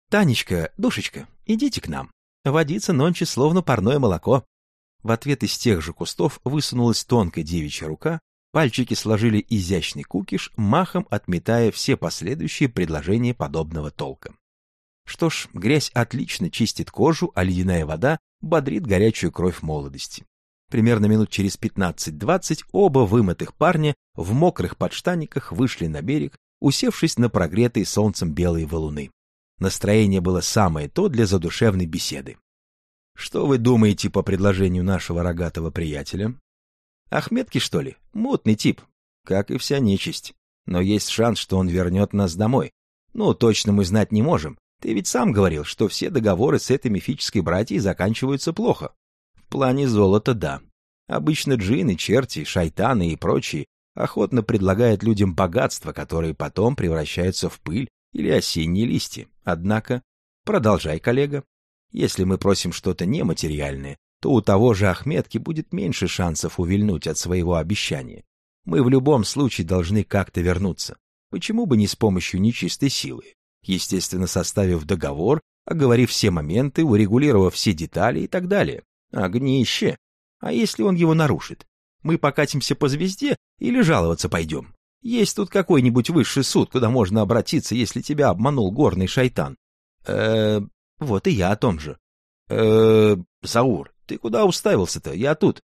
«Танечка, душечка, идите к нам. Водится нонче словно парное молоко». В ответ из тех же кустов высунулась тонкая девичья рука, пальчики сложили изящный кукиш, махом отметая все последующие предложения подобного толка. Что ж, грязь отлично чистит кожу, а ледяная вода бодрит горячую кровь молодости. Примерно минут через 15-20 оба вымытых парня в мокрых подштаниках вышли на берег, усевшись на прогретые солнцем белые валуны. Настроение было самое то для задушевной беседы. «Что вы думаете по предложению нашего рогатого приятеля?» «Ахметки, что ли? Мутный тип, как и вся нечисть. Но есть шанс, что он вернет нас домой. Ну, точно мы знать не можем. Ты ведь сам говорил, что все договоры с этой мифической братьей заканчиваются плохо. В плане золота, да. Обычно джинны, черти, шайтаны и прочие охотно предлагают людям богатства, которые потом превращаются в пыль или осенние листья. Однако, продолжай, коллега. Если мы просим что-то нематериальное, то у того же Ахметки будет меньше шансов увильнуть от своего обещания. Мы в любом случае должны как-то вернуться. Почему бы не с помощью нечистой силы? Естественно, составив договор, оговорив все моменты, урегулировав все детали и так далее. Огнище! А если он его нарушит? Мы покатимся по звезде или жаловаться пойдем? Есть тут какой-нибудь высший суд, куда можно обратиться, если тебя обманул горный шайтан? Вот и я о том же. Заур, ты куда уставился-то? Я тут.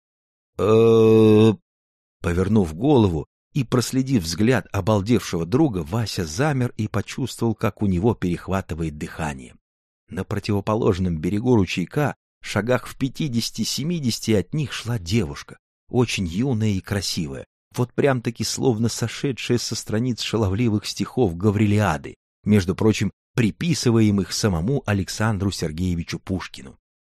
Повернув голову и проследив взгляд обалдевшего друга, Вася замер и почувствовал, как у него перехватывает дыхание. На противоположном берегу ручейка, шагах в 50-70 от них, шла девушка, очень юная и красивая, вот прям-таки словно сошедшая со страниц шаловливых стихов Гаврилиады, между прочим, приписываемых самому Александру Сергеевичу Пушкину.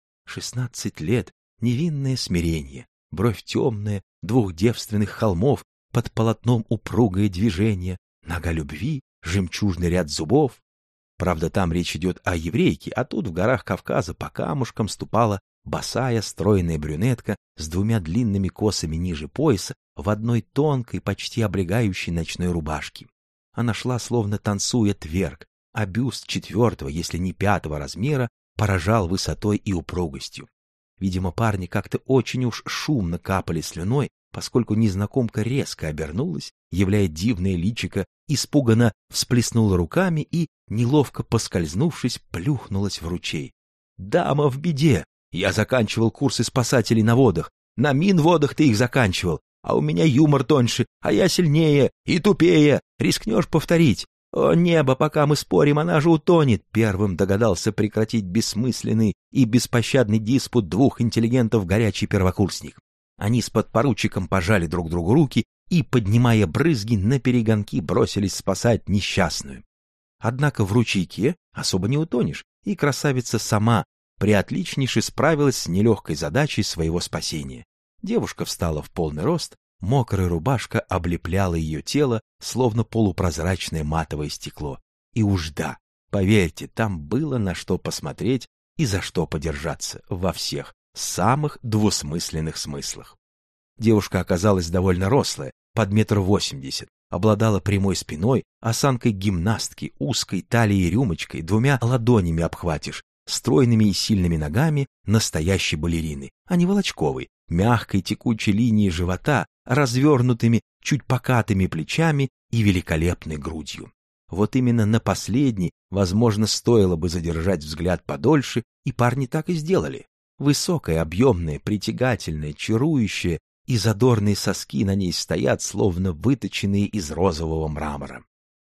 16 лет, невинное смирение, бровь темная, двух девственных холмов, под полотном упругое движение, нога любви, жемчужный ряд зубов. Правда, там речь идет о еврейке, а тут в горах Кавказа по камушкам ступала босая стройная брюнетка с двумя длинными косами ниже пояса в одной тонкой, почти облегающей ночной рубашке. Она шла, словно танцуя тверк, а бюст 4-го, если не 5-го размера, поражал высотой и упругостью. Видимо, парни как-то очень уж шумно капали слюной, поскольку незнакомка резко обернулась, являя дивное личико, испуганно всплеснула руками и, неловко поскользнувшись, плюхнулась в ручей. «Дама в беде! Я заканчивал курсы спасателей на водах. На минводах ты их заканчивал, а у меня юмор тоньше, а я сильнее и тупее. Рискнешь повторить? О небо, пока мы спорим, она же утонет!» Первым догадался прекратить бессмысленный и беспощадный диспут двух интеллигентов горячий первокурсник. Они с подпоручиком пожали друг другу руки и, поднимая брызги, наперегонки бросились спасать несчастную. Однако в ручейке особо не утонешь, и красавица сама приотличнейше справилась с нелегкой задачей своего спасения. Девушка встала в полный рост, мокрая рубашка облепляла ее тело, словно полупрозрачное матовое стекло. И уж да, поверьте, там было на что посмотреть и за что подержаться во всех самых двусмысленных смыслах. Девушка оказалась довольно рослая, под 1,80 м, обладала прямой спиной, осанкой гимнастки, узкой талией рюмочкой, 2 ладонями обхватишь, стройными и сильными ногами настоящей балерины, а не волочковой, мягкой текучей линией живота, развернутыми, чуть покатыми плечами и великолепной грудью. Вот именно на последней, возможно, стоило бы задержать взгляд подольше, и парни так и сделали. Высокая, объемная, притягательная, чарующая, и задорные соски на ней стоят, словно выточенные из розового мрамора.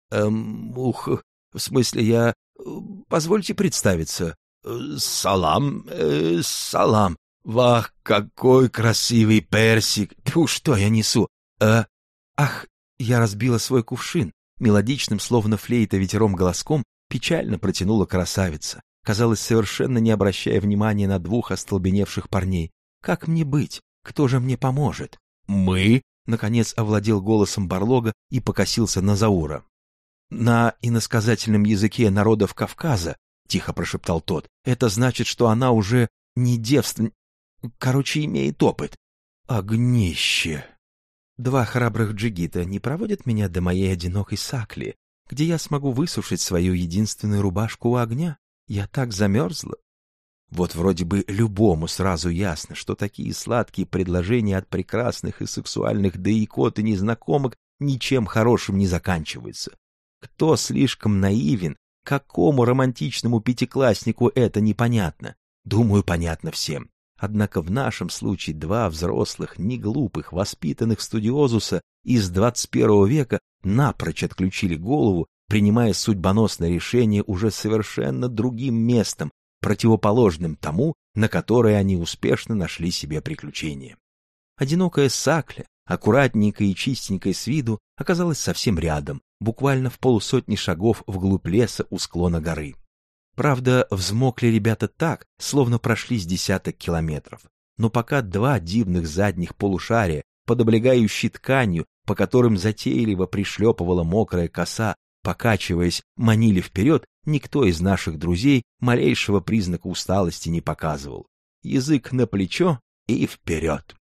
В смысле, я... Позвольте представиться. Салам, салам. Вах, какой красивый персик. Тьфу, что я несу? Ах, я разбила свой кувшин. Мелодичным, словно флейта ветером голоском, печально протянула красавица, казалось, совершенно не обращая внимания на двух остолбеневших парней. Как мне быть? Кто же мне поможет? Мы? Наконец овладел голосом Барлога и покосился на Заура. На иносказательном языке народов Кавказа, тихо прошептал тот, это значит, что она уже не девственница. Короче, имеет опыт. Огнище! 2 храбрых джигита не проводят меня до моей одинокой сакли, где я смогу высушить свою единственную рубашку у огня? Я так замерзла. Вот вроде бы любому сразу ясно, что такие сладкие предложения от прекрасных и сексуальных да икот и незнакомок ничем хорошим не заканчиваются. Кто слишком наивен, какому романтичному пятикласснику это непонятно? Думаю, понятно всем. Однако в нашем случае два взрослых, неглупых, воспитанных студиозуса из 21 века напрочь отключили голову, принимая судьбоносное решение уже совершенно другим местом, противоположным тому, на которое они успешно нашли себе приключение. Одинокая сакля, аккуратненькая и чистенькая с виду, оказалась совсем рядом, буквально в полусотни шагов вглубь леса у склона горы. Правда, взмокли ребята так, словно прошли с десяток километров. Но пока два дивных задних полушария, под облегающей тканью, по которым затейливо пришлепывала мокрая коса, покачиваясь, манили вперед, никто из наших друзей малейшего признака усталости не показывал. Язык на плечо и вперед.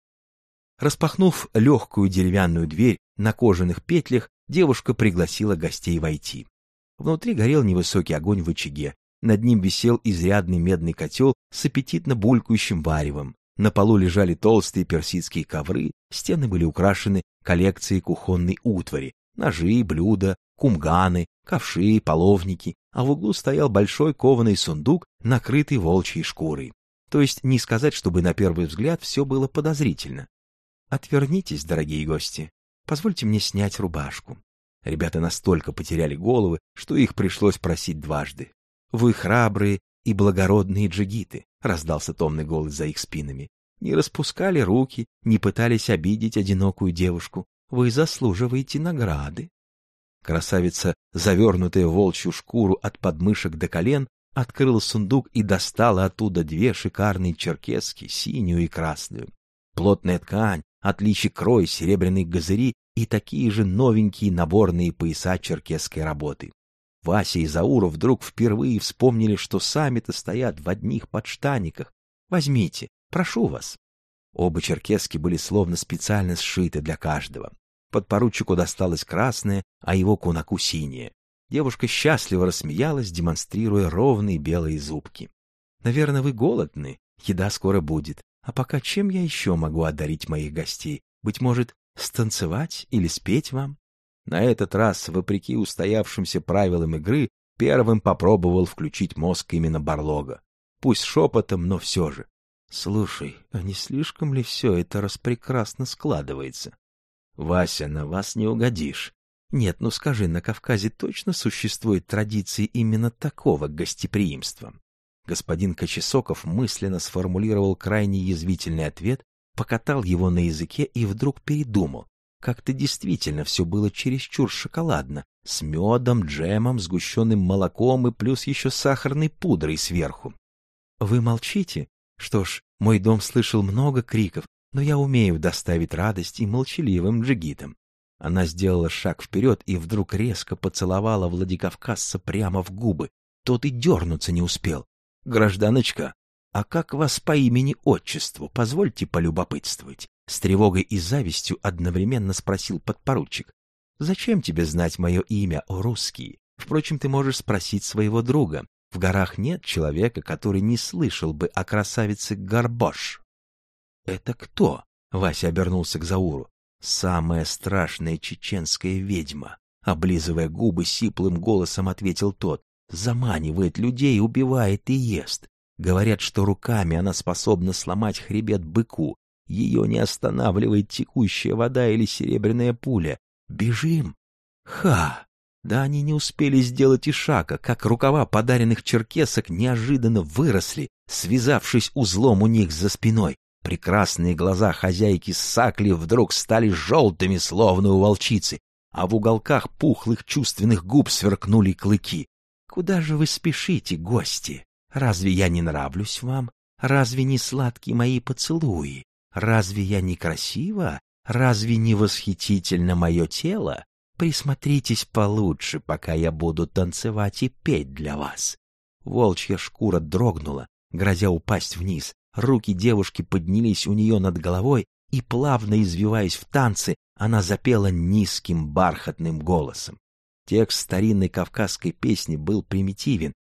Распахнув легкую деревянную дверь на кожаных петлях, девушка пригласила гостей войти. Внутри горел невысокий огонь в очаге, над ним висел изрядный медный котел с аппетитно булькающим варевом. На полу лежали толстые персидские ковры, стены были украшены коллекцией кухонной утвари, ножи, блюда, кумганы, ковши, половники, а в углу стоял большой кованый сундук, накрытый волчьей шкурой. То есть не сказать, чтобы на первый взгляд все было подозрительно. «Отвернитесь, дорогие гости, позвольте мне снять рубашку». Ребята настолько потеряли головы, что их пришлось просить дважды. «Вы храбрые и благородные джигиты», — раздался томный голос за их спинами. «Не распускали руки, не пытались обидеть одинокую девушку. Вы заслуживаете награды». Красавица, завернутая в волчью шкуру от подмышек до колен, открыла сундук и достала оттуда две шикарные черкески, синюю и красную. Плотная ткань, отличий крой, серебряные газыри и такие же новенькие наборные пояса черкесской работы. Вася и Заура вдруг впервые вспомнили, что сами-то стоят в одних подштаниках. «Возьмите, прошу вас». Оба черкески были словно специально сшиты для каждого. Подпоручику досталось красное, а его кунаку синее. Девушка счастливо рассмеялась, демонстрируя ровные белые зубки. «Наверное, вы голодны, еда скоро будет. А пока чем я еще могу одарить моих гостей? Быть может, станцевать или спеть вам?» На этот раз, вопреки устоявшимся правилам игры, первым попробовал включить мозг именно Барлога. Пусть шепотом, но все же. «Слушай, а не слишком ли все это распрекрасно складывается?» «Вася, на вас не угодишь. Нет, ну скажи, на Кавказе точно существуют традиции именно такого гостеприимства?» Господин Кочесоков мысленно сформулировал крайне язвительный ответ, покатал его на языке и вдруг передумал. Как-то действительно все было чересчур шоколадно, с медом, джемом, сгущенным молоком и плюс еще сахарной пудрой сверху. «Вы молчите? Что ж, мой дом слышал много криков, но я умею доставить радость и молчаливым джигитам». Она сделала шаг вперед и вдруг резко поцеловала Владикавказца прямо в губы. Тот и дернуться не успел. «Гражданочка, а как вас по имени-отчеству, позвольте полюбопытствовать?» С тревогой и завистью одновременно спросил подпоручик. «Зачем тебе знать мое имя, о русский? Впрочем, ты можешь спросить своего друга. В горах нет человека, который не слышал бы о красавице Горбош». «Это кто?» — Вася обернулся к Зауру. «Самая страшная чеченская ведьма», — облизывая губы сиплым голосом ответил тот. «Заманивает людей, убивает и ест. Говорят, что руками она способна сломать хребет быку. Ее не останавливает текущая вода или серебряная пуля. Бежим!» Ха! Да они не успели сделать и шага, как рукава подаренных черкесок неожиданно выросли, связавшись узлом у них за спиной. Прекрасные глаза хозяйки сакли вдруг стали желтыми, словно у волчицы, а в уголках пухлых чувственных губ сверкнули клыки. «Куда же вы спешите, гости? Разве я не нравлюсь вам? Разве не сладкие мои поцелуи? Разве я не красива? Разве не восхитительно мое тело? Присмотритесь получше, пока я буду танцевать и петь для вас». Волчья шкура дрогнула, грозя упасть вниз. Руки девушки поднялись у нее над головой, и, плавно извиваясь в танце, она запела низким бархатным голосом. Текст старинной кавказской песни был примитивен,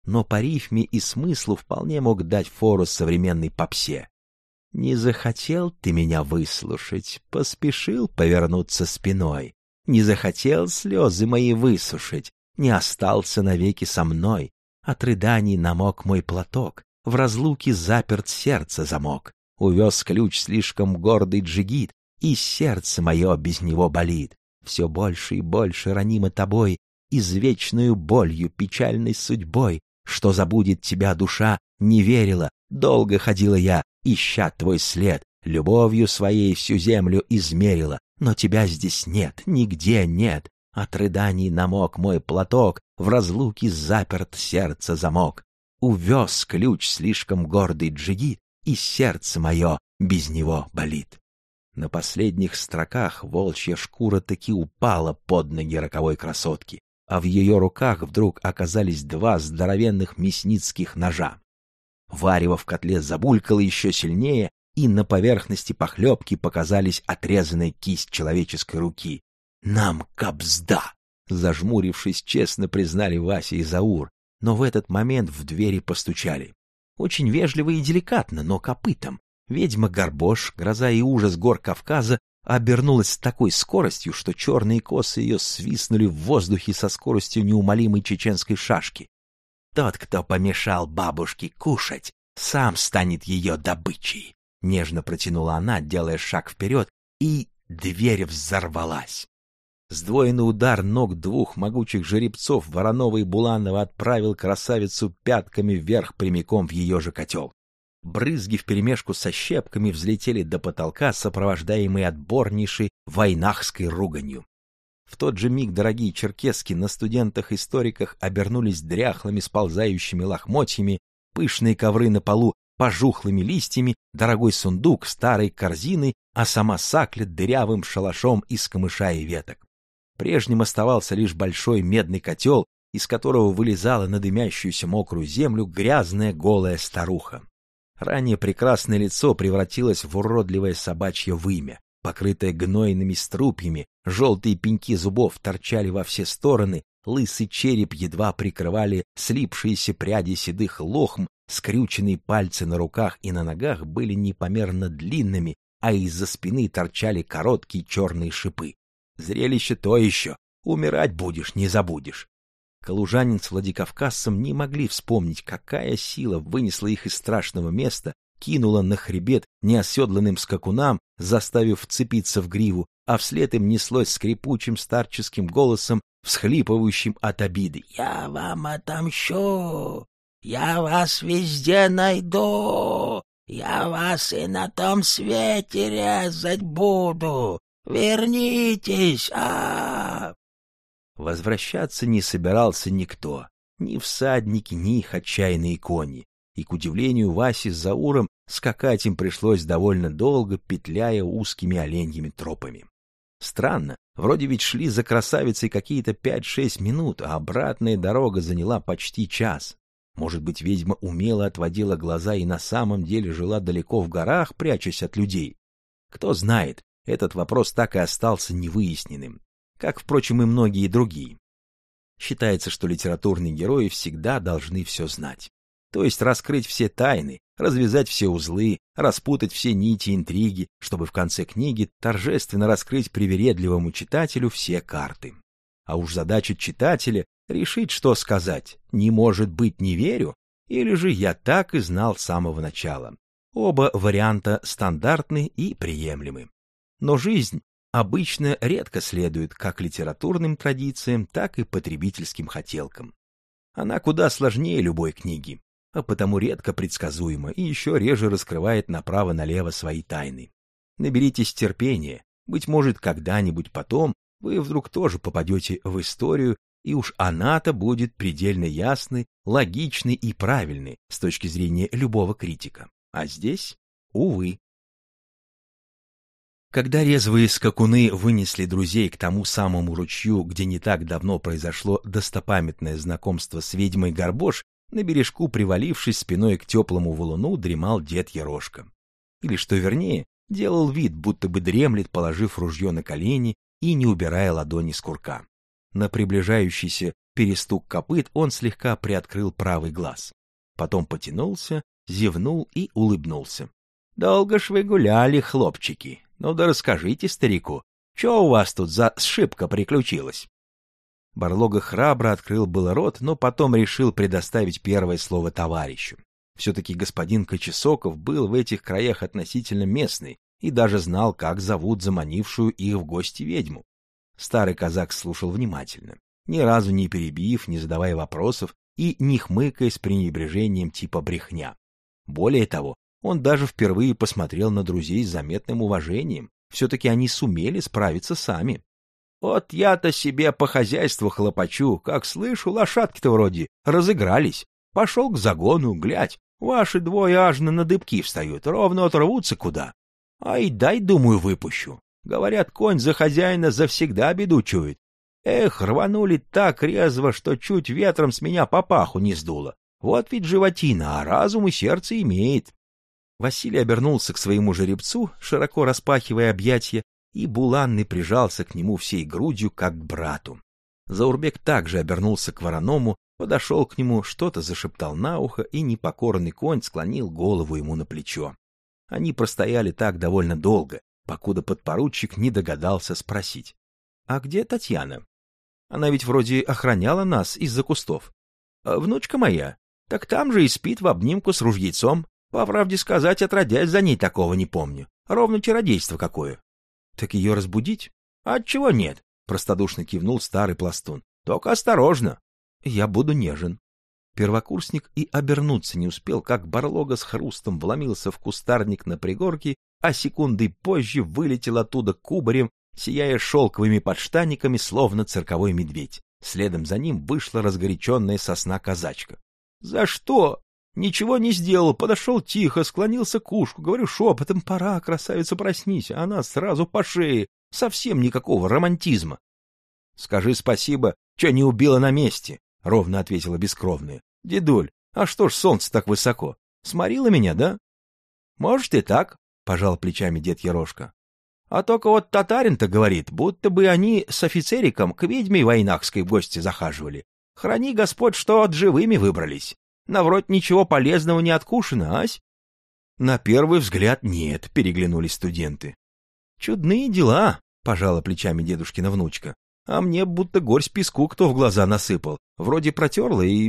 но по рифме и смыслу вполне мог дать фору современной попсе. «Не захотел ты меня выслушать, поспешил повернуться спиной, не захотел слезы мои высушить, не остался навеки со мной, от рыданий намок мой платок, в разлуке заперт сердце замок, увез ключ слишком гордый джигит, и сердце мое без него болит, все больше и больше ранима тобой, извечную болью, печальной судьбой, что забудет тебя душа, не верила, долго ходила я, ища твой след, любовью своей всю землю измерила, но тебя здесь нет, нигде нет, от рыданий намок мой платок, в разлуке заперт сердце замок, увез ключ слишком гордый джигит, и сердце мое без него болит». На последних строках волчья шкура таки упала под ноги роковой красотки, а в ее руках вдруг оказались два здоровенных мясницких ножа. Варево в котле забулькало еще сильнее, и на поверхности похлебки показались отрезанная кисть человеческой руки. «Нам кабзда!» — зажмурившись, честно признали Вася и Заур, но в этот момент в двери постучали. Очень вежливо и деликатно, но копытом. Ведьма Горбош, гроза и ужас гор Кавказа, обернулась с такой скоростью, что черные косы ее свистнули в воздухе со скоростью неумолимой чеченской шашки. «Тот, кто помешал бабушке кушать, сам станет ее добычей», — нежно протянула она, делая шаг вперед, и дверь взорвалась. Сдвоенный удар ног двух могучих жеребцов Воронова и Буланова отправил красавицу пятками вверх прямиком в ее же котел. Брызги вперемешку со щепками взлетели до потолка, сопровождаемые отборнейшей войнахской руганью. В тот же миг дорогие черкески на студентах-историках обернулись дряхлыми сползающими лохмотьями, пышные ковры на полу пожухлыми листьями, дорогой сундук старой корзиной, а сама сакля дырявым шалашом из камыша и веток. Прежним оставался лишь большой медный котел, из которого вылезала на дымящуюся мокрую землю грязная голая старуха. Ранее прекрасное лицо превратилось в уродливое собачье вымя, покрытое гнойными струпьями, желтые пеньки зубов торчали во все стороны, лысый череп едва прикрывали слипшиеся пряди седых лохм, скрюченные пальцы на руках и на ногах были непомерно длинными, а из-за спины торчали короткие черные шипы. Зрелище то еще, умирать будешь, не забудешь. Калужанин с владикавказцем не могли вспомнить, какая сила вынесла их из страшного места, кинула на хребет неоседланным скакунам, заставив вцепиться в гриву, а вслед им неслось скрипучим старческим голосом, всхлипывающим от обиды: «Я вам отомщу! Я вас везде найду! Я вас и на том свете резать буду! Вернитесь! Возвращаться не собирался никто, ни всадники, ни их отчаянные кони, и, к удивлению Васи с Зауром, скакать им пришлось довольно долго, петляя узкими оленьими тропами. Странно, вроде ведь шли за красавицей какие-то 5-6 минут, а обратная дорога заняла почти час. Может быть, ведьма умело отводила глаза и на самом деле жила далеко в горах, прячась от людей? Кто знает, этот вопрос так и остался невыясненным, как, впрочем, и многие другие. Считается, что литературные герои всегда должны все знать. То есть раскрыть все тайны, развязать все узлы, распутать все нити интриги, чтобы в конце книги торжественно раскрыть привередливому читателю все карты. А уж задача читателя — решить, что сказать: «Не может быть, не верю», или же «Я так и знал с самого начала». Оба варианта стандартны и приемлемы. Но жизнь обычно редко следует как литературным традициям, так и потребительским хотелкам. Она куда сложнее любой книги, а потому редко предсказуема и еще реже раскрывает направо-налево свои тайны. Наберитесь терпения, быть может, когда-нибудь потом вы вдруг тоже попадете в историю, и уж она-то будет предельно ясной, логичной и правильной с точки зрения любого критика. А здесь, увы. Когда резвые скакуны вынесли друзей к тому самому ручью, где не так давно произошло достопамятное знакомство с ведьмой Горбош, на бережку, привалившись спиной к теплому валуну, дремал дед Ерошка. Или, что вернее, делал вид, будто бы дремлет, положив ружье на колени и не убирая ладони с курка. На приближающийся перестук копыт, он слегка приоткрыл правый глаз. Потом потянулся, зевнул и улыбнулся. — Долго ж вы гуляли, хлопчики. Ну да расскажите старику, что у вас тут за сшибка приключилась? Барлога храбро открыл было рот, но потом решил предоставить первое слово товарищу. Все-таки господин Кочесоков был в этих краях относительно местный и даже знал, как зовут заманившую их в гости ведьму. Старый казак слушал внимательно, ни разу не перебив, не задавая вопросов и не хмыкая с пренебрежением типа брехня. Более того, он даже впервые посмотрел на друзей с заметным уважением. Все-таки они сумели справиться сами. Вот я-то себе по хозяйству хлопочу, как слышу, лошадки-то вроде разыгрались. Пошел к загону, глядь, ваши двое ажно на дыбки встают, ровно оторвутся куда. Ай, дай, думаю, выпущу. Говорят, конь за хозяина завсегда беду чует. Эх, рванули так резво, что чуть ветром с меня папаху не сдуло. Вот ведь животина, а разум и сердце имеет. Василий обернулся к своему жеребцу, широко распахивая объятья, и буланный прижался к нему всей грудью, как к брату. Заурбек также обернулся к вороному, подошел к нему, что-то зашептал на ухо, и непокорный конь склонил голову ему на плечо. Они простояли так довольно долго, покуда подпоручик не догадался спросить: — А где Татьяна? Она ведь вроде охраняла нас из-за кустов. — Внучка моя, так там же и спит в обнимку с ружьецом. По правде сказать, отродясь за ней такого не помню. Ровно чародейство какое. — Так ее разбудить? — Отчего нет? — простодушно кивнул старый пластун. — Только осторожно. Я буду нежен. Первокурсник и обернуться не успел, как Барлога с хрустом вломился в кустарник на пригорке, а секундой позже вылетел оттуда кубарем, сияя шелковыми подштаниками, словно цирковой медведь. Следом за ним вышла разгоряченная сосна-казачка. — За что? — Ничего не сделал, подошел тихо, склонился к ушку, говорю шепотом: пора, красавица, проснись, а она сразу по шее, совсем никакого романтизма. — Скажи спасибо, что не убила на месте, — ровно ответила бескровная. — Дедуль, а что ж солнце так высоко? Сморило меня, да? — Может и так, — пожал плечами дед Ерошка. — А только вот татарин-то говорит, будто бы они с офицериком к ведьме Войнахской в гости захаживали. Храни Господь, что от живыми выбрались. Навроть ничего полезного не откушено, ась? — На первый взгляд нет, — переглянулись студенты. — Чудные дела, — пожала плечами дедушкина внучка. — А мне будто горсть песку кто в глаза насыпал. Вроде протерла и...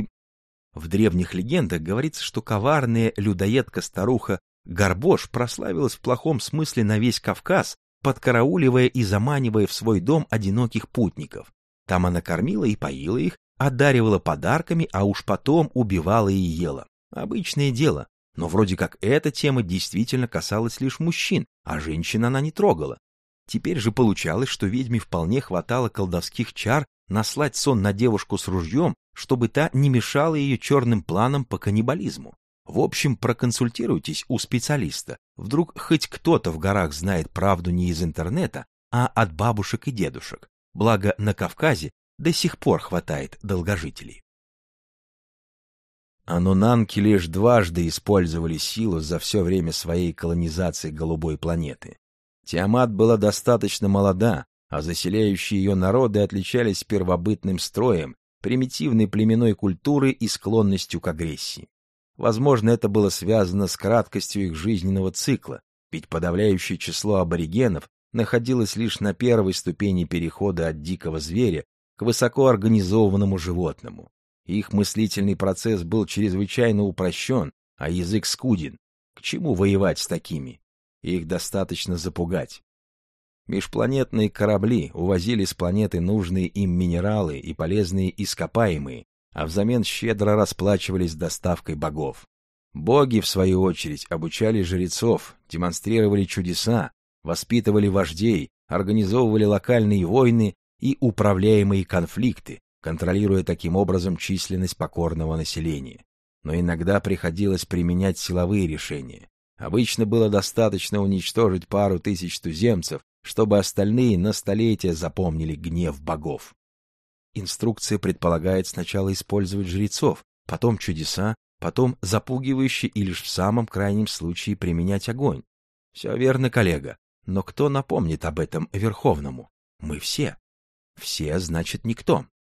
В древних легендах говорится, что коварная людоедка-старуха Горбош прославилась в плохом смысле на весь Кавказ, подкарауливая и заманивая в свой дом одиноких путников. Там она кормила и поила их, одаривала подарками, а уж потом убивала и ела. Обычное дело, но вроде как эта тема действительно касалась лишь мужчин, а женщин она не трогала. Теперь же получалось, что ведьме вполне хватало колдовских чар наслать сон на девушку с ружьем, чтобы та не мешала ее черным планам по каннибализму. В общем, проконсультируйтесь у специалиста. Вдруг хоть кто-то в горах знает правду не из интернета, а от бабушек и дедушек. Благо на Кавказе до сих пор хватает долгожителей. Ануннанки лишь дважды использовали силу за все время своей колонизации голубой планеты. Тиамат была достаточно молода, а заселяющие ее народы отличались первобытным строем, примитивной племенной культурой и склонностью к агрессии. Возможно, это было связано с краткостью их жизненного цикла, ведь подавляющее число аборигенов находилось лишь на первой ступени перехода от дикого зверя к высокоорганизованному животному. Их мыслительный процесс был чрезвычайно упрощен, а язык скуден. К чему воевать с такими? Их достаточно запугать. Межпланетные корабли увозили с планеты нужные им минералы и полезные ископаемые, а взамен щедро расплачивались доставкой богов. Боги, в свою очередь, обучали жрецов, демонстрировали чудеса, воспитывали вождей, организовывали локальные войны и управляемые конфликты, контролируя таким образом численность покорного населения. Но иногда приходилось применять силовые решения. Обычно было достаточно уничтожить пару тысяч туземцев, чтобы остальные на столетия запомнили гнев богов. Инструкция предполагает сначала использовать жрецов, потом чудеса, потом запугивающие и лишь в самом крайнем случае применять огонь. Все верно, коллега, но кто напомнит об этом Верховному? Мы все. Все, значит, никто.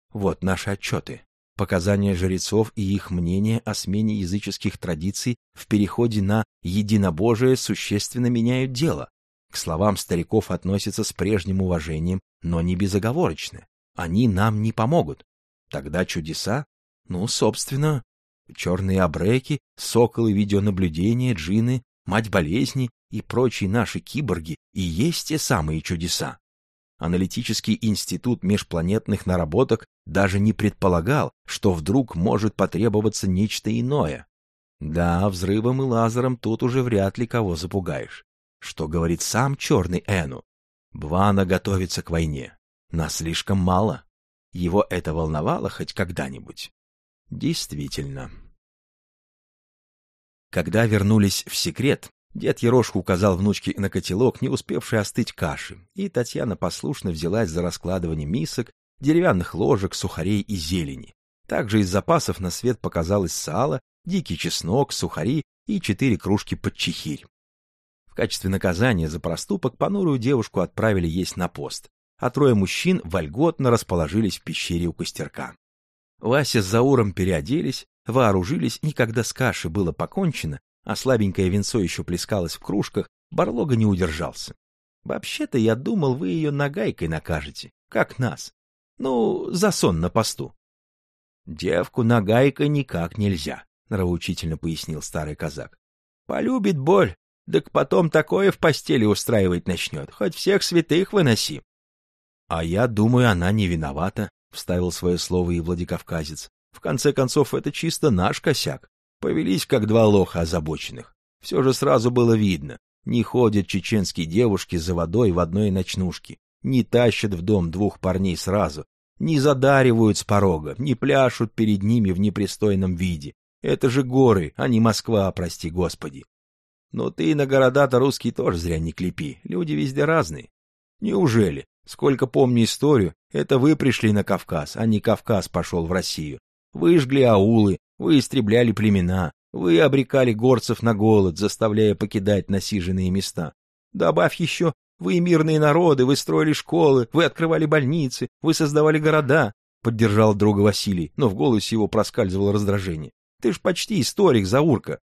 Вот наши отчеты. Показания жрецов и их мнение о смене языческих традиций в переходе на единобожие существенно меняют дело. К словам стариков относятся с прежним уважением, но не безоговорочно. Они нам не помогут. Тогда чудеса? Ну, собственно, черные абреки, соколы видеонаблюдения, джинны, мать болезни и прочие наши киборги и есть те самые чудеса. Аналитический институт межпланетных наработок даже не предполагал, что вдруг может потребоваться нечто иное. Да, взрывом и лазером тут уже вряд ли кого запугаешь. Что говорит сам черный Эну? Бвана готовится к войне. Нас слишком мало. Его это волновало хоть когда-нибудь? Действительно. Когда вернулись в секрет, дед Ерошка указал внучке на котелок, не успевший остыть каши, и Татьяна послушно взялась за раскладывание мисок, деревянных ложек, сухарей и зелени. Также из запасов на свет показалось сало, дикий чеснок, сухари и 4 кружки под чихирь. В качестве наказания за проступок понурую девушку отправили есть на пост, а 3 мужчин вольготно расположились в пещере у костерка. Вася с Зауром переоделись, вооружились, и когда с кашей было покончено, а слабенькое винцо еще плескалось в кружках, Барлога не удержался. «Вообще-то я думал, вы ее нагайкой накажете, как нас. Ну, за сон на посту». «Девку нагайкой никак нельзя», — нравоучительно пояснил старый казак. «Полюбит боль, так потом такое в постели устраивать начнет, хоть всех святых выноси». «А я думаю, она не виновата», — вставил свое слово и Владикавказец. «В конце концов, это чисто наш косяк. Повелись, как 2 лоха озабоченных. Все же сразу было видно. Не ходят чеченские девушки за водой в одной ночнушке, не тащат в дом 2 парней сразу, не задаривают с порога, не пляшут перед ними в непристойном виде. Это же горы, а не Москва, прости господи. Но ты на города-то русские тоже зря не клепи, люди везде разные. Неужели, сколько помню историю, это вы пришли на Кавказ, а не Кавказ пошел в Россию? Вы жгли аулы, вы истребляли племена, вы обрекали горцев на голод, заставляя покидать насиженные места. Добавь еще, вы мирные народы, вы строили школы, вы открывали больницы, вы создавали города, — поддержал друга Василий, но в голосе его проскальзывало раздражение. Ты ж почти историк, Заурка.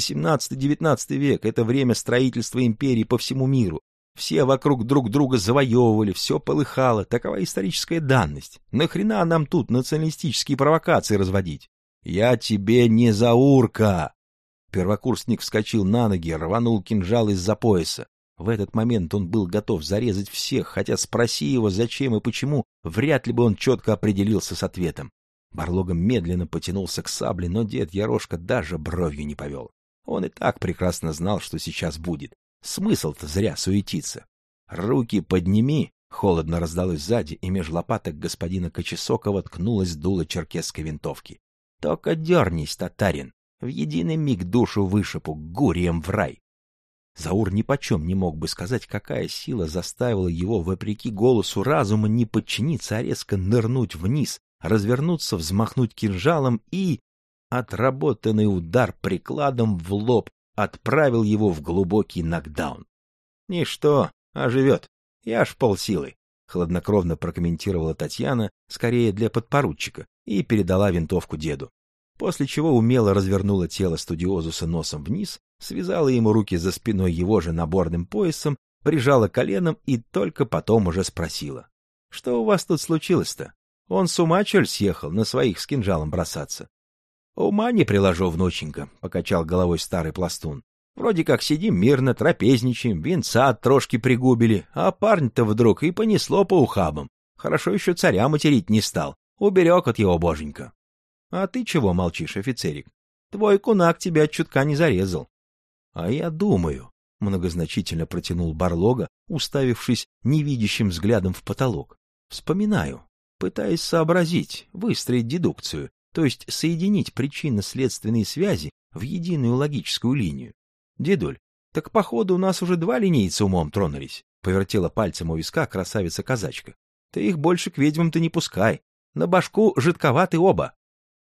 18-19 век — это время строительства империй по всему миру. Все вокруг друг друга завоевывали, все полыхало, такова историческая данность. Нахрена нам тут националистические провокации разводить? Я тебе не Заурка! Первокурсник вскочил на ноги, рванул кинжал из-за пояса. В этот момент он был готов зарезать всех, хотя спроси его, зачем и почему, вряд ли бы он четко определился с ответом. Барлога медленно потянулся к сабле, но дед Ерошка даже бровью не повел. Он и так прекрасно знал, что сейчас будет. Смысл-то зря суетиться. «Руки подними!» — холодно раздалось сзади, и меж лопаток господина Кочесокова ткнулось дуло черкесской винтовки. «Только дернись, татарин! В единый миг душу вышибу, гурием в рай!» Заур нипочем не мог бы сказать, какая сила заставила его, вопреки голосу разума, не подчиниться, а резко нырнуть вниз, развернуться, взмахнуть кинжалом и... Отработанный удар прикладом в лоб отправил его в глубокий нокдаун. «Ничто, оживет. Я ж полсилы», — хладнокровно прокомментировала Татьяна, скорее для подпоручика, и передала винтовку деду. После чего умело развернула тело студиозуса носом вниз, связала ему руки за спиной его же наборным поясом, прижала коленом и только потом уже спросила. «Что у вас тут случилось-то? Он с ума, чё ли, съехал на своих с кинжалом бросаться?» «Ума не приложу, внученька», — покачал головой старый пластун. «Вроде как сидим мирно, трапезничаем, винца трошки пригубили, а парень-то вдруг и понесло по ухабам. Хорошо еще царя материть не стал, уберег от его боженька». «А ты чего молчишь, офицерик? Твой кунак тебя чутка не зарезал». «А я думаю», — многозначительно протянул Барлога, уставившись невидящим взглядом в потолок. «Вспоминаю, пытаясь сообразить, выстроить дедукцию, то есть соединить причинно-следственные связи в единую логическую линию. Дедуль, так походу у нас уже 2 линейца умом тронулись», — повертела пальцем у виска красавица-казачка. «Ты их больше к ведьмам-то не пускай. На башку жидковаты оба».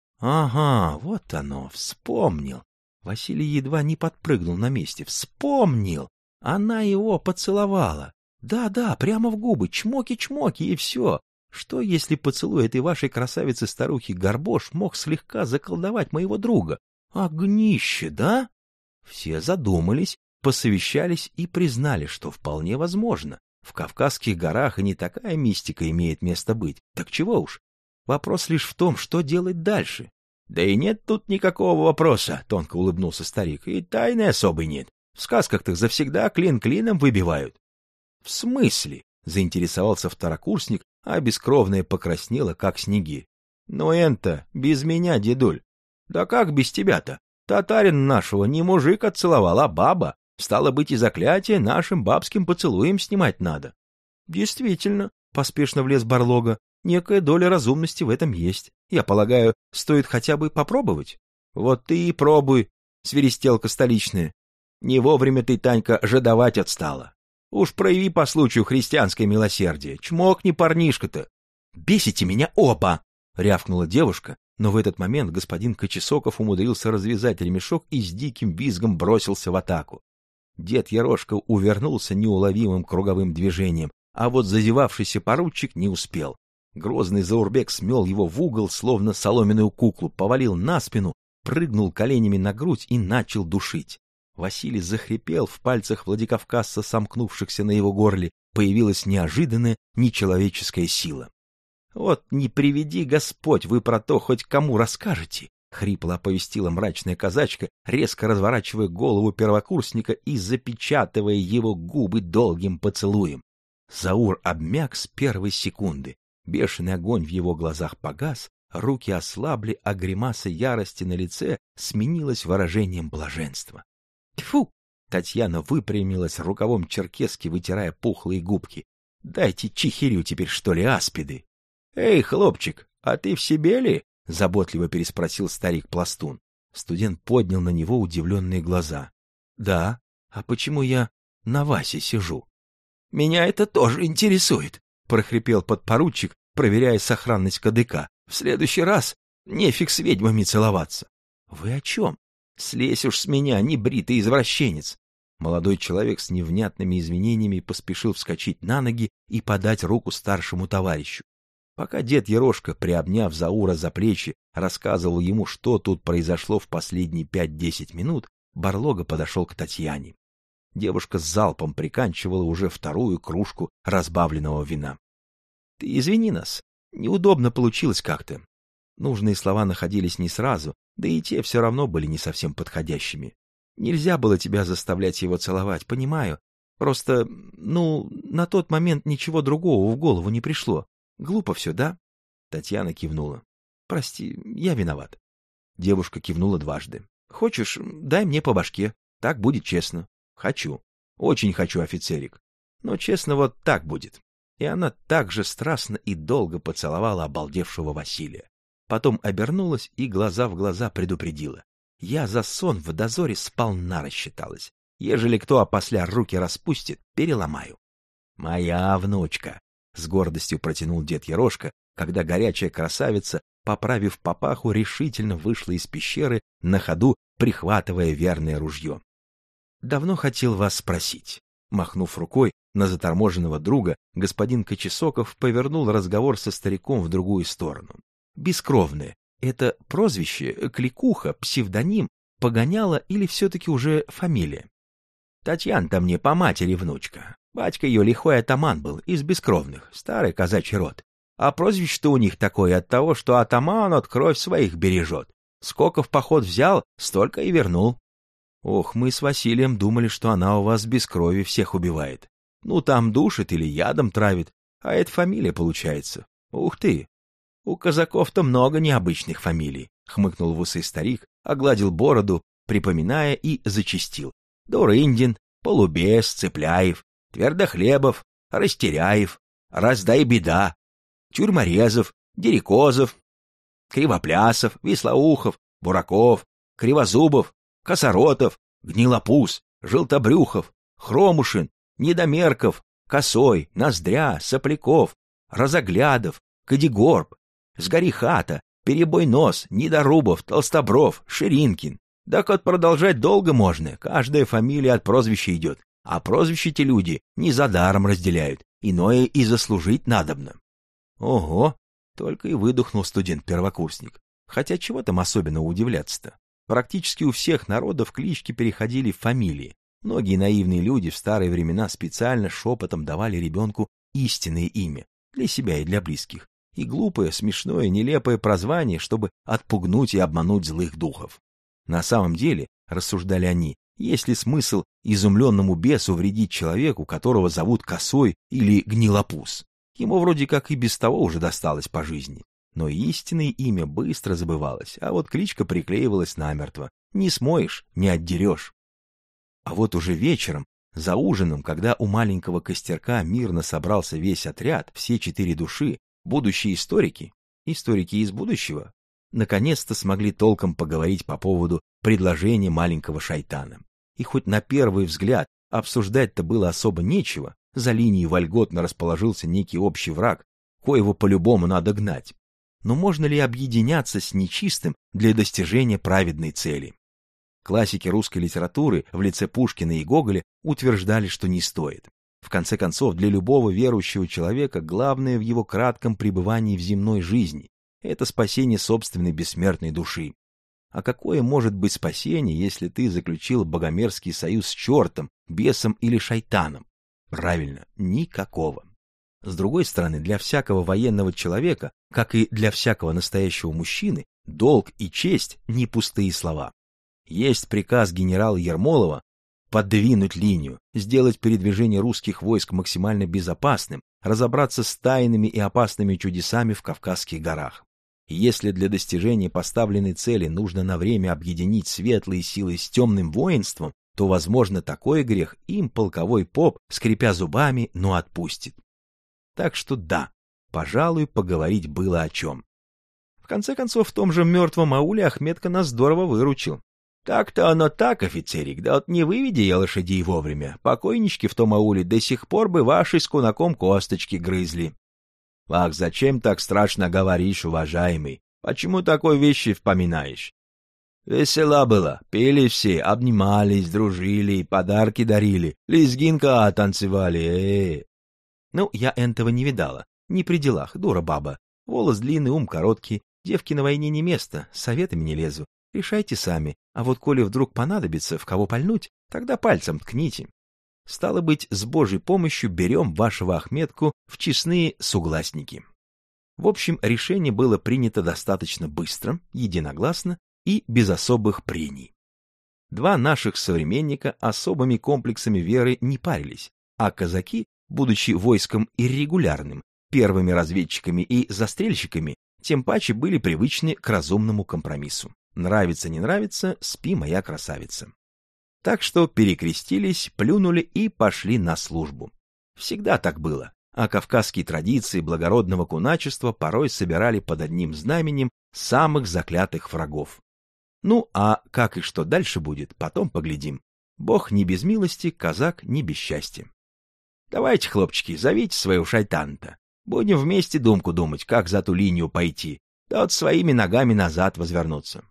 «Ага, вот оно, вспомнил». Василий едва не подпрыгнул на месте. «Вспомнил! Она его поцеловала. Да-да, прямо в губы, чмоки-чмоки, и все. Что, если поцелуй этой вашей красавицы-старухи Горбош мог слегка заколдовать моего друга? Огнище, да? Все задумались, посовещались и признали, что вполне возможно. В Кавказских горах и не такая мистика имеет место быть. Так чего уж? Вопрос лишь в том, что делать дальше. — Да и нет тут никакого вопроса, — тонко улыбнулся старик, — и тайны особой нет. В сказках-то завсегда клин клином выбивают. — В смысле? — заинтересовался второкурсник, а бескровная покраснела, как снеги. — Ну, энто, без меня, дедуль. — Да как без тебя-то? Татарин нашего не мужик отцеловал, а баба. Стало быть, и заклятие нашим бабским поцелуем снимать надо. — Действительно, — поспешно влез Барлога, — некая доля разумности в этом есть. Я полагаю, стоит хотя бы попробовать. — Вот ты и пробуй, свиристелка столичная. Не вовремя ты, Танька, жадовать отстала. Уж прояви по случаю христианское милосердие. Чмокни парнишка-то. — Бесите меня оба! — рявкнула девушка, но в этот момент господин Кочесоков умудрился развязать ремешок и с диким визгом бросился в атаку. Дед Ерошка увернулся неуловимым круговым движением, а вот зазевавшийся поручик не успел. Грозный Заурбек смел его в угол, словно соломенную куклу, повалил на спину, прыгнул коленями на грудь и начал душить. Василий захрипел, в пальцах Владикавказца, сомкнувшихся на его горле, появилась неожиданная нечеловеческая сила. — Вот не приведи Господь, вы про то хоть кому расскажете, — хрипло оповестила мрачная казачка, резко разворачивая голову первокурсника и запечатывая его губы долгим поцелуем. Заур обмяк с первой секунды. Бешеный огонь в его глазах погас, руки ослабли, а гримаса ярости на лице сменилась выражением блаженства. Тьфу! Татьяна выпрямилась рукавом черкески, вытирая пухлые губки. — Дайте чихирю теперь, что ли, аспиды. — Эй, хлопчик, а ты в себе ли? — заботливо переспросил старик-пластун. Студент поднял на него удивленные глаза. — Да, а почему я на Васе сижу? — Меня это тоже интересует, — прохрипел подпоручик, проверяя сохранность КДК. — В следующий раз нефиг с ведьмами целоваться. — Вы о чем? Слезь уж с меня, небритый извращенец. Молодой человек с невнятными извинениями поспешил вскочить на ноги и подать руку старшему товарищу. Пока дед Ерошка, приобняв Заура за плечи, рассказывал ему, что тут произошло в последние 5-10 минут, Барлога подошел к Татьяне. Девушка с залпом приканчивала уже вторую кружку разбавленного вина. — Ты извини нас, неудобно получилось как-то. Нужные слова находились не сразу, да и те все равно были не совсем подходящими. Нельзя было тебя заставлять его целовать, понимаю. Просто, на тот момент ничего другого в голову не пришло. Глупо все, да? Татьяна кивнула. — Прости, я виноват. Девушка кивнула дважды. — Хочешь, дай мне по башке. Так будет честно. — Хочу. Очень хочу, офицерик. Но честно, вот так будет. И она так же страстно и долго поцеловала обалдевшего Василия. Потом обернулась и глаза в глаза предупредила. Я за сон в дозоре сполна рассчиталась. Ежели кто опосля руки распустит, переломаю. — Моя внучка! — с гордостью протянул дед Ерошка, когда горячая красавица, поправив папаху, решительно вышла из пещеры, на ходу прихватывая верное ружье. — Давно хотел вас спросить. Махнув рукой на заторможенного друга, господин Кочесоков повернул разговор со стариком в другую сторону. Бескровное — это прозвище, кликуха, псевдоним, погоняло или все-таки уже фамилия? Татьяна-то мне по матери внучка. Батька ее лихой атаман был, из бескровных, старый казачий род. А прозвище-то у них такое от того, что атаман от кровь своих бережет. Сколько в поход взял, столько и вернул. Ох, мы с Василием думали, что она у вас без крови всех убивает. Там душит или ядом травит, а это фамилия получается. Ух ты! У казаков-то много необычных фамилий, — хмыкнул в усы старик, огладил бороду, припоминая, и зачастил. Дурындин, Полубес, Цепляев, Твердохлебов, Растеряев, Раздай-беда, Тюрьморезов, Дерекозов, Кривоплясов, Вислоухов, Бураков, Кривозубов, Косоротов, Гнилопуз, Желтобрюхов, Хромушин, Недомерков, Косой, Ноздря, Сопляков, Разоглядов, Кадигорб, Сгорихата, Перебойнос, Недорубов, Толстобров, Ширинкин. Так вот продолжать долго можно, каждая фамилия от прозвища идет, а прозвища те люди не за даром разделяют, иное и заслужить надобно. Ого! Только и выдохнул студент-первокурсник. Хотя чего там особенно удивляться-то? Практически у всех народов клички переходили в фамилии. Многие наивные люди в старые времена специально шепотом давали ребенку истинное имя для себя и для близких, и глупое, смешное, нелепое прозвание, чтобы отпугнуть и обмануть злых духов. На самом деле, рассуждали они, есть ли смысл изумленному бесу вредить человеку, которого зовут Косой или Гнилопуз? Ему вроде как и без того уже досталось по жизни. Но истинное имя быстро забывалось, а вот кличка приклеивалась намертво. Не смоешь, не отдерешь. А вот уже вечером, за ужином, когда у маленького костерка мирно собрался весь отряд, все 4 души, будущие историки из будущего, наконец-то смогли толком поговорить по поводу предложения маленького шайтана. И хоть на первый взгляд обсуждать-то было особо нечего, за линией вольготно расположился некий общий враг, коего по-любому надо гнать. Но можно ли объединяться с нечистым для достижения праведной цели? Классики русской литературы в лице Пушкина и Гоголя утверждали, что не стоит. В конце концов, для любого верующего человека главное в его кратком пребывании в земной жизни — это спасение собственной бессмертной души. А какое может быть спасение, если ты заключил богомерзкий союз с чертом, бесом или шайтаном? Правильно, никакого. С другой стороны, для всякого военного человека, как и для всякого настоящего мужчины, долг и честь — не пустые слова. Есть приказ генерала Ермолова подвинуть линию, сделать передвижение русских войск максимально безопасным, разобраться с тайными и опасными чудесами в Кавказских горах. И если для достижения поставленной цели нужно на время объединить светлые силы с темным воинством, то, возможно, такой грех им полковой поп, скрипя зубами, но отпустит. Так что да, пожалуй, поговорить было о чем. В конце концов, в том же мертвом ауле Ахметка нас здорово выручил. Так-то оно так, офицерик, да вот не выведи я лошадей вовремя. Покойнички в том ауле до сих пор бы ваши с кунаком косточки грызли. Ах, зачем так страшно говоришь, уважаемый? Почему такой вещи вспоминаешь? Весела была, пели все, обнимались, дружили, подарки дарили, лезгинка танцевали, Ну, я этого не видала, не при делах, дура баба. Волос длинный, ум короткий, девки на войне не место, советами не лезу. Решайте сами, а вот коли вдруг понадобится в кого пальнуть, тогда пальцем ткните. Стало быть, с Божьей помощью берем вашего Ахметку в честные согласники. В общем, решение было принято достаточно быстро, единогласно и без особых прений. Два наших современника особыми комплексами веры не парились, а казаки, будучи войском иррегулярным, первыми разведчиками и застрельщиками, тем паче были привычны к разумному компромиссу. Нравится, не нравится, спи, моя красавица. Так что перекрестились, плюнули и пошли на службу. Всегда так было, а кавказские традиции благородного куначества порой собирали под одним знаменем самых заклятых врагов. Ну, а как и что дальше будет, потом поглядим. Бог не без милости, казак не без счастья. Давайте, хлопчики, зовите своего шайтана-то. Будем вместе думку думать, как за ту линию пойти, да вот своими ногами назад возвернуться.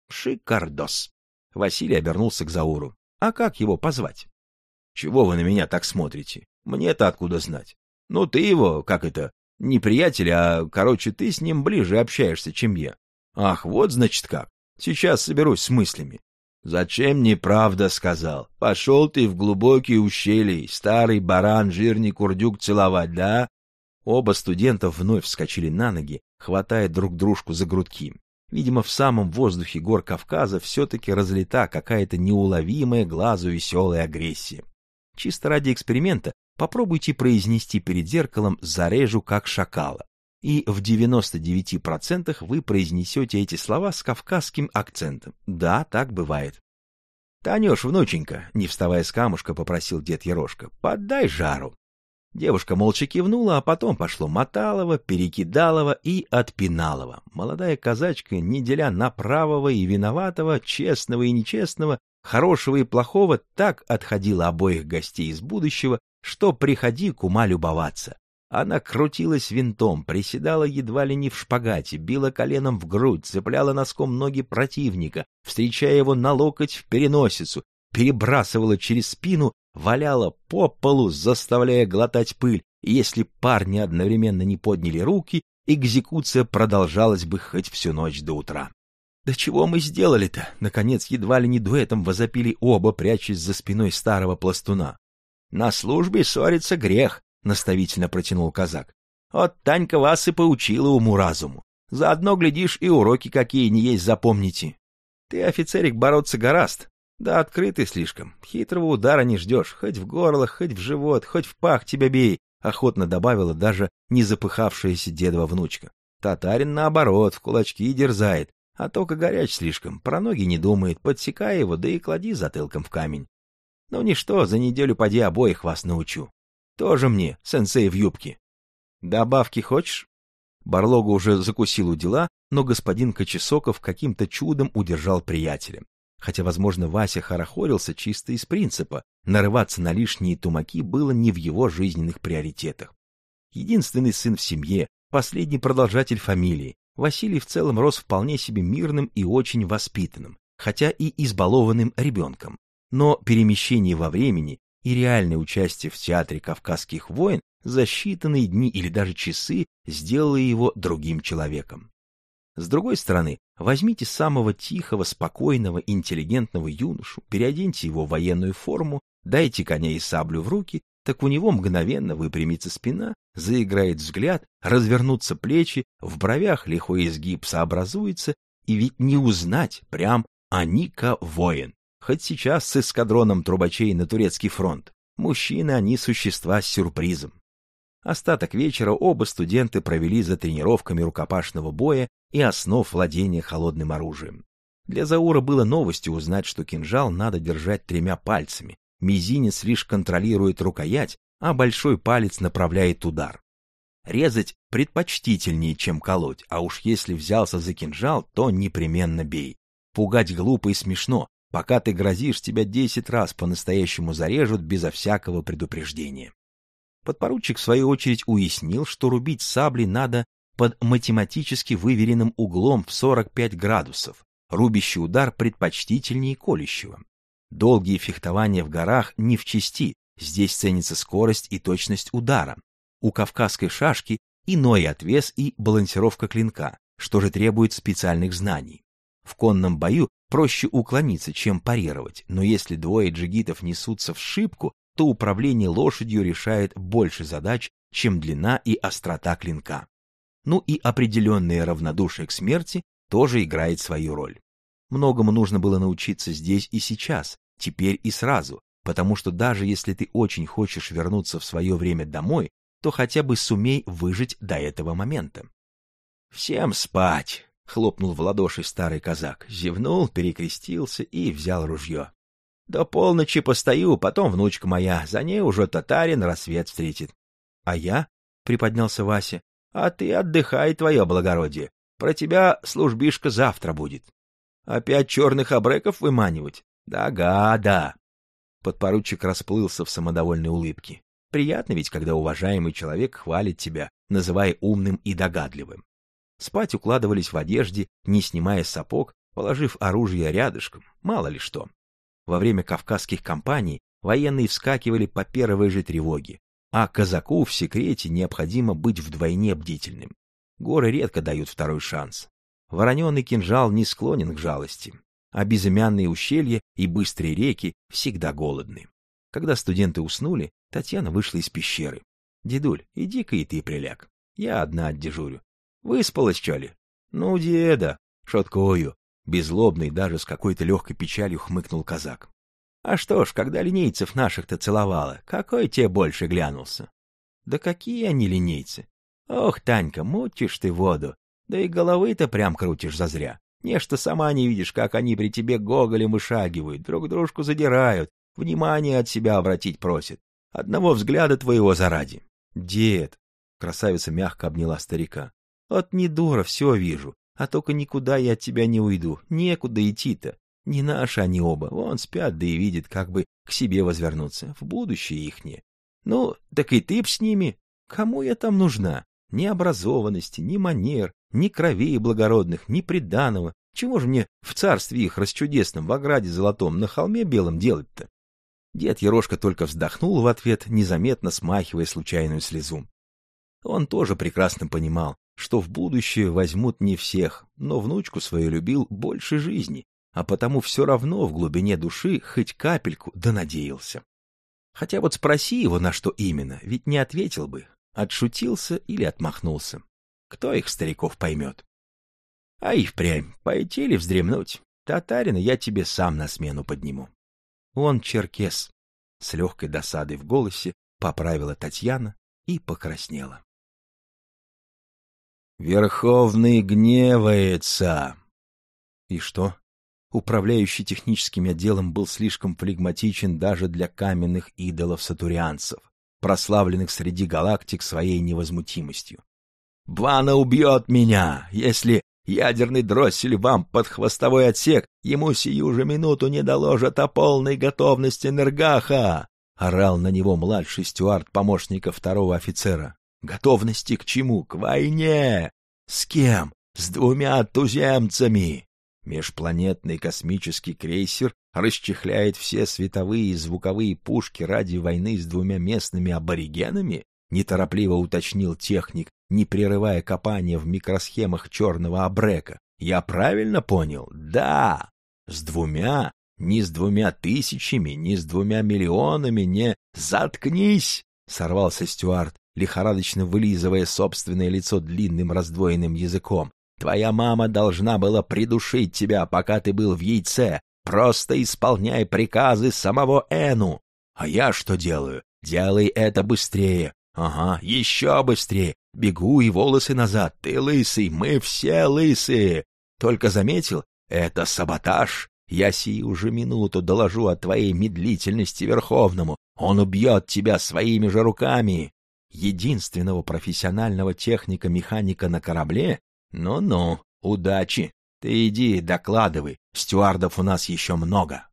Шикардос. Василий обернулся к Зауру. А как его позвать? Чего вы на меня так смотрите? Мне-то откуда знать? Ну, ты его, как это, не приятель, а, короче, ты с ним ближе общаешься, чем я. Ах, вот значит как. Сейчас соберусь с мыслями. Зачем неправда сказал? Пошел ты в глубокий ущелье, старый баран, жирный курдюк целовать, да? Оба студента вновь вскочили на ноги, хватая друг дружку за грудки. Видимо, в самом воздухе гор Кавказа все-таки разлита какая-то неуловимая глазу веселая агрессия. Чисто ради эксперимента попробуйте произнести перед зеркалом «зарежу как шакала». И в 99% вы произнесете эти слова с кавказским акцентом. Да, так бывает. — Танюш, внученька, — не вставая с камушка, попросил дед Ерошка, — поддай жару. Девушка молча кивнула, а потом пошло моталово, перекидалово и отпиналово. Молодая казачка, не деля на правого и виноватого, честного и нечестного, хорошего и плохого, так отходила обоих гостей из будущего, что приходи к ума любоваться. Она крутилась винтом, приседала едва ли не в шпагате, била коленом в грудь, цепляла носком ноги противника, встречая его на локоть в переносицу, перебрасывала через спину, валяла по полу, заставляя глотать пыль, И если парни одновременно не подняли руки, экзекуция продолжалась бы хоть всю ночь до утра. «Да чего мы сделали-то?» — наконец, едва ли не дуэтом возопили оба, прячась за спиной старого пластуна. «На службе ссориться грех», — наставительно протянул казак. «Вот Танька вас и поучила уму-разуму. Заодно, глядишь, и уроки какие ни есть запомните. Ты, офицерик, бороться гораст. Да открытый слишком. Хитрого удара не ждешь. Хоть в горло, хоть в живот, хоть в пах тебя бей», — охотно добавила даже не запыхавшаяся дедова внучка. «Татарин, наоборот, в кулачки дерзает. А только горяч слишком, про ноги не думает, подсекай его, да и клади затылком в камень. Ну ничто, за неделю поди обоих вас научу. Тоже мне, сенсей в юбке. Добавки хочешь?» Барлога уже закусил у дела, но господин Кочесоков каким-то чудом удержал приятеля. Хотя, возможно, Вася хорохорился чисто из принципа, нарываться на лишние тумаки было не в его жизненных приоритетах. Единственный сын в семье, последний продолжатель фамилии, Василий в целом рос вполне себе мирным и очень воспитанным, хотя и избалованным ребенком. Но перемещение во времени и реальное участие в театре «Кавказских войн» за считанные дни или даже часы сделало его другим человеком. С другой стороны, возьмите самого тихого, спокойного, интеллигентного юношу, переоденьте его в военную форму, дайте коня и саблю в руки, так у него мгновенно выпрямится спина, заиграет взгляд, развернутся плечи, в бровях лихой изгиб сообразуется, и ведь не узнать прям Аника воин. Хоть сейчас с эскадроном трубачей на турецкий фронт. Мужчины они существа с сюрпризом. Остаток вечера оба студенты провели за тренировками рукопашного боя и основ владения холодным оружием. Для Заура было новостью узнать, что кинжал надо держать 3 пальцами, мизинец лишь контролирует рукоять, а большой палец направляет удар. Резать предпочтительнее, чем колоть, а уж если взялся за кинжал, то непременно бей. Пугать глупо и смешно, пока ты грозишь, тебя 10 раз по-настоящему зарежут безо всякого предупреждения. Подпоручик, в свою очередь, уяснил, что рубить саблей надо под математически выверенным углом в 45 градусов. Рубящий удар предпочтительнее колющего. Долгие фехтования в горах не в чести, здесь ценится скорость и точность удара. У кавказской шашки иной отвес и балансировка клинка, что же требует специальных знаний. В конном бою проще уклониться, чем парировать, но если двое джигитов несутся вшибку, то управление лошадью решает больше задач, чем длина и острота клинка. Ну и определенное равнодушие к смерти тоже играет свою роль. Многому нужно было научиться здесь и сейчас, теперь и сразу, потому что даже если ты очень хочешь вернуться в свое время домой, то хотя бы сумей выжить до этого момента. «Всем спать!» — хлопнул в ладоши старый казак, зевнул, перекрестился и взял ружье. «До полночи постою, потом внучка моя, за ней уже татарин рассвет встретит». «А я?» — приподнялся Вася. «А ты отдыхай, твое благородие, про тебя службишка завтра будет». «Опять черных абреков выманивать?» «Да-га-да». Подпоручик расплылся в самодовольной улыбке. Приятно ведь, когда уважаемый человек хвалит тебя, называя умным и догадливым. Спать укладывались в одежде, не снимая сапог, положив оружие рядышком, мало ли что. Во время кавказских кампаний военные вскакивали по первой же тревоге, а казаку в секрете необходимо быть вдвойне бдительным. Горы редко дают второй шанс. Вороненый кинжал не склонен к жалости, а безымянные ущелья и быстрые реки всегда голодны. Когда студенты уснули, Татьяна вышла из пещеры. «Дедуль, иди-ка и ты приляг. Я одна отдежурю. Выспалась, что ли?» «Ну, деда, шуткую», — беззлобный, даже с какой-то легкой печалью хмыкнул казак. «А что ж, когда линейцев наших-то целовала, какой тебе больше глянулся?» «Да какие они линейцы? Ох, Танька, мутишь ты воду, да и головы-то прям крутишь зазря. Нечто сама не видишь, как они при тебе гоголем вышагивают, друг дружку задирают, внимание от себя обратить просят. Одного взгляда твоего заради». «Дед», — красавица мягко обняла старика, — «от недора все вижу, а только никуда я от тебя не уйду, некуда идти-то. Не наши они оба, вон спят, да и видят, как бы к себе возвернуться, в будущее ихнее. Ну, так и ты б с ними. Кому я там нужна? Ни образованности, ни манер, ни кровей благородных, ни приданого. Чего же мне в царстве их расчудесном, в ограде золотом, на холме белом делать-то?» Дед Ерошка только вздохнул в ответ, незаметно смахивая случайную слезу. Он тоже прекрасно понимал, что в будущее возьмут не всех, но внучку свою любил больше жизни, а потому все равно в глубине души хоть капельку да надеялся. Хотя вот спроси его, на что именно, ведь не ответил бы, отшутился или отмахнулся. Кто их, стариков, поймет? А и впрямь, пойти ли вздремнуть? Татарина я тебе сам на смену подниму. Он черкес. С легкой досадой в голосе поправила Татьяна и покраснела. Верховный гневается. И что? Управляющий техническим отделом был слишком флегматичен даже для каменных идолов-сатурианцев, прославленных среди галактик своей невозмутимостью. «Бвана убьет меня, если ядерный дроссель вам под хвостовой отсек, ему сию же минуту не доложат о полной готовности Нергаха!» — орал на него младший стюард помощника второго офицера. «Готовности к чему? К войне! С кем? С 2 туземцами!» Межпланетный космический крейсер расчехляет все световые и звуковые пушки ради войны с 2 местными аборигенами? Неторопливо уточнил техник, не прерывая копания в микросхемах черного абрека. Я правильно понял? Да! С 2, ни с 2000, ни с 2 миллионами, не... Заткнись! Сорвался стюард, лихорадочно вылизывая собственное лицо длинным раздвоенным языком. Твоя мама должна была придушить тебя, пока ты был в яйце. Просто исполняй приказы самого Эну. А я что делаю? Делай это быстрее. Ага, еще быстрее. Бегу и волосы назад. Ты лысый, мы все лысые. Только заметил? Это саботаж. Я сию же минуту доложу о твоей медлительности Верховному. Он убьет тебя своими же руками. Единственного профессионального техника-механика на корабле? Ну-ну, удачи. Ты иди, докладывай. Стюардов у нас еще много.